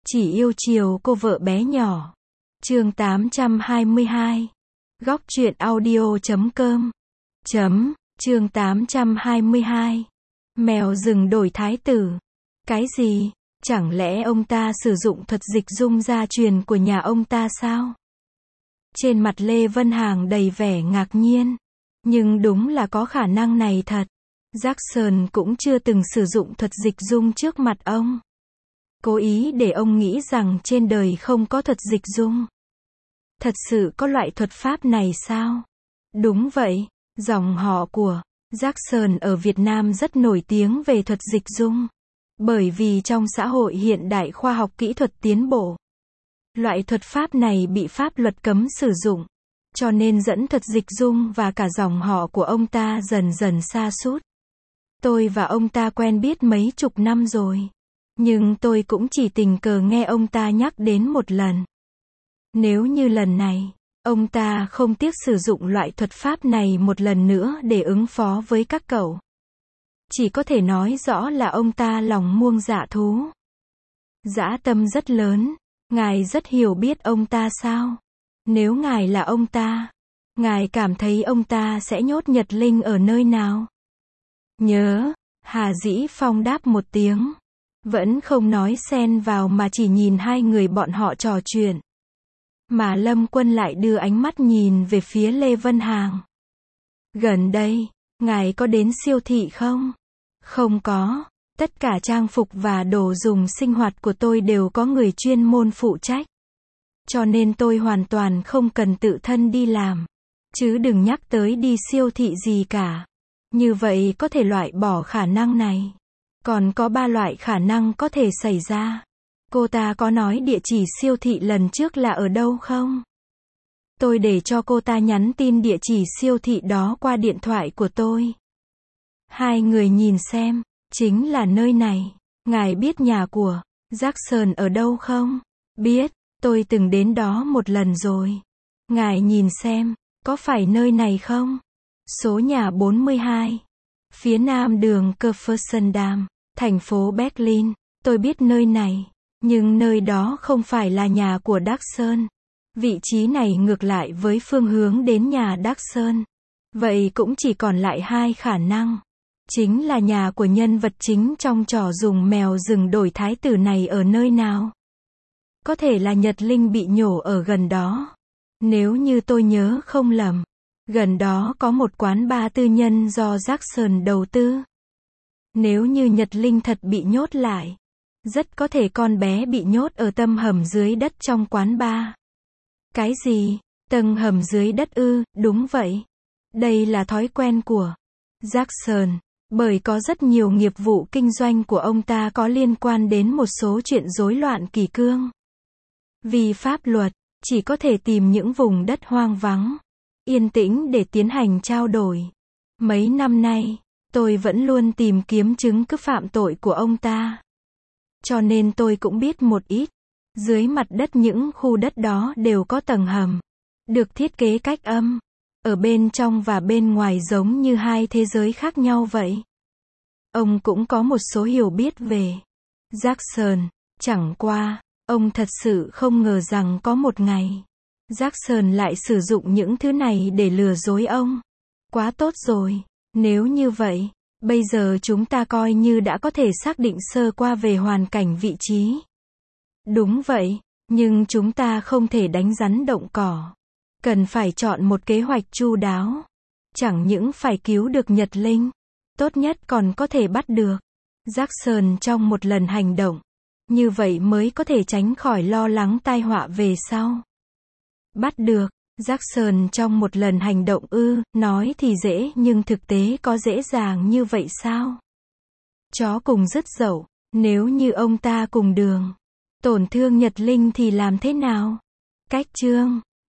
Chỉ yêu chiều cô vợ bé nhỏ. Chương 822. Góc truyện audio.com. Chương 822. Mèo rừng đổi thái tử. Cái gì? Chẳng lẽ ông ta sử dụng thuật dịch dung gia truyền của nhà ông ta sao? Trên mặt Lê Vân Hàng đầy vẻ ngạc nhiên. Nhưng đúng là có khả năng này thật. Jackson cũng chưa từng sử dụng thuật dịch dung trước mặt ông. Cố ý để ông nghĩ rằng trên đời không có thuật dịch dung. Thật sự có loại thuật pháp này sao? Đúng vậy, dòng họ của Jackson ở Việt Nam rất nổi tiếng về thuật dịch dung. Bởi vì trong xã hội hiện đại khoa học kỹ thuật tiến bộ, loại thuật pháp này bị pháp luật cấm sử dụng. Cho nên dẫn thuật dịch dung và cả dòng họ của ông ta dần dần sa sút. Tôi và ông ta quen biết mấy chục năm rồi. Nhưng tôi cũng chỉ tình cờ nghe ông ta nhắc đến một lần. Nếu như lần này, ông ta không tiếc sử dụng loại thuật pháp này một lần nữa để ứng phó với các cậu, chỉ có thể nói rõ là ông ta lòng muông dạ thú. Dã tâm rất lớn. Ngài rất hiểu biết ông ta sao? Nếu ngài là ông ta, ngài cảm thấy ông ta sẽ nhốt Nhật Linh ở nơi nào? Nhớ, Hà Dĩ Phong đáp một tiếng. Vẫn không nói xen vào mà chỉ nhìn hai người bọn họ trò chuyện. Mà Lâm Quân lại đưa ánh mắt nhìn về phía Lê Vân Hàng. Gần đây, ngài có đến siêu thị không? Không có. Tất cả trang phục và đồ dùng sinh hoạt của tôi đều có người chuyên môn phụ trách. Cho nên tôi hoàn toàn không cần tự thân đi làm. Chứ đừng nhắc tới đi siêu thị gì cả. Như vậy có thể loại bỏ khả năng này. Còn có 3 loại khả năng có thể xảy ra. Cô ta có nói địa chỉ siêu thị lần trước là ở đâu không? Tôi để cho cô ta nhắn tin địa chỉ siêu thị đó qua điện thoại của tôi. Hai người nhìn xem, chính là nơi này. Ngài biết nhà của Jackson ở đâu không? Biết, tôi từng đến đó một lần rồi. Ngài nhìn xem, có phải nơi này không? Số nhà 42. Phía nam đường Kurfürstendamm, thành phố Berlin. Tôi biết nơi này. Nhưng nơi đó không phải là nhà của Jackson. Vị trí này ngược lại với phương hướng đến nhà Jackson. Vậy cũng chỉ còn lại 2 khả năng. Chính là nhà của nhân vật chính trong trò dùng mèo rừng đổi thái tử này ở nơi nào? Có thể là Nhật Linh bị nhổ ở gần đó. Nếu như tôi nhớ không lầm, gần đó có một quán bar tư nhân do Jackson đầu tư. Nếu như Nhật Linh thật bị nhốt lại, rất có thể con bé bị nhốt ở tầng hầm dưới đất trong quán bar. Cái gì? Tầng hầm dưới đất ư? Đúng vậy. Đây là thói quen của Jackson. Bởi có rất nhiều nghiệp vụ kinh doanh của ông ta có liên quan đến một số chuyện rối loạn kỷ cương. Vì pháp luật, chỉ có thể tìm những vùng đất hoang vắng, yên tĩnh để tiến hành trao đổi. Mấy năm nay, tôi vẫn luôn tìm kiếm chứng cứ phạm tội của ông ta. Cho nên tôi cũng biết một ít. Dưới mặt đất những khu đất đó đều có tầng hầm, được thiết kế cách âm. Ở bên trong và bên ngoài giống như 2 thế giới khác nhau vậy. Ông cũng có một số hiểu biết về Jackson. Chẳng qua, ông thật sự không ngờ rằng có một ngày, Jackson lại sử dụng những thứ này để lừa dối ông. Quá tốt rồi. Nếu như vậy, bây giờ chúng ta coi như đã có thể xác định sơ qua về hoàn cảnh vị trí. Đúng vậy, nhưng chúng ta không thể đánh rắn động cỏ. Cần phải chọn một kế hoạch chu đáo. Chẳng những phải cứu được Nhật Linh, tốt nhất còn có thể bắt được Jackson trong một lần hành động. Như vậy mới có thể tránh khỏi lo lắng tai họa về sau. Bắt được Jackson trong một lần hành động ư? Nói thì dễ nhưng thực tế có dễ dàng như vậy sao? Chó cùng rứt dậu. Nếu như ông ta cùng đường tổn thương Nhật Linh thì làm thế nào? Cách chương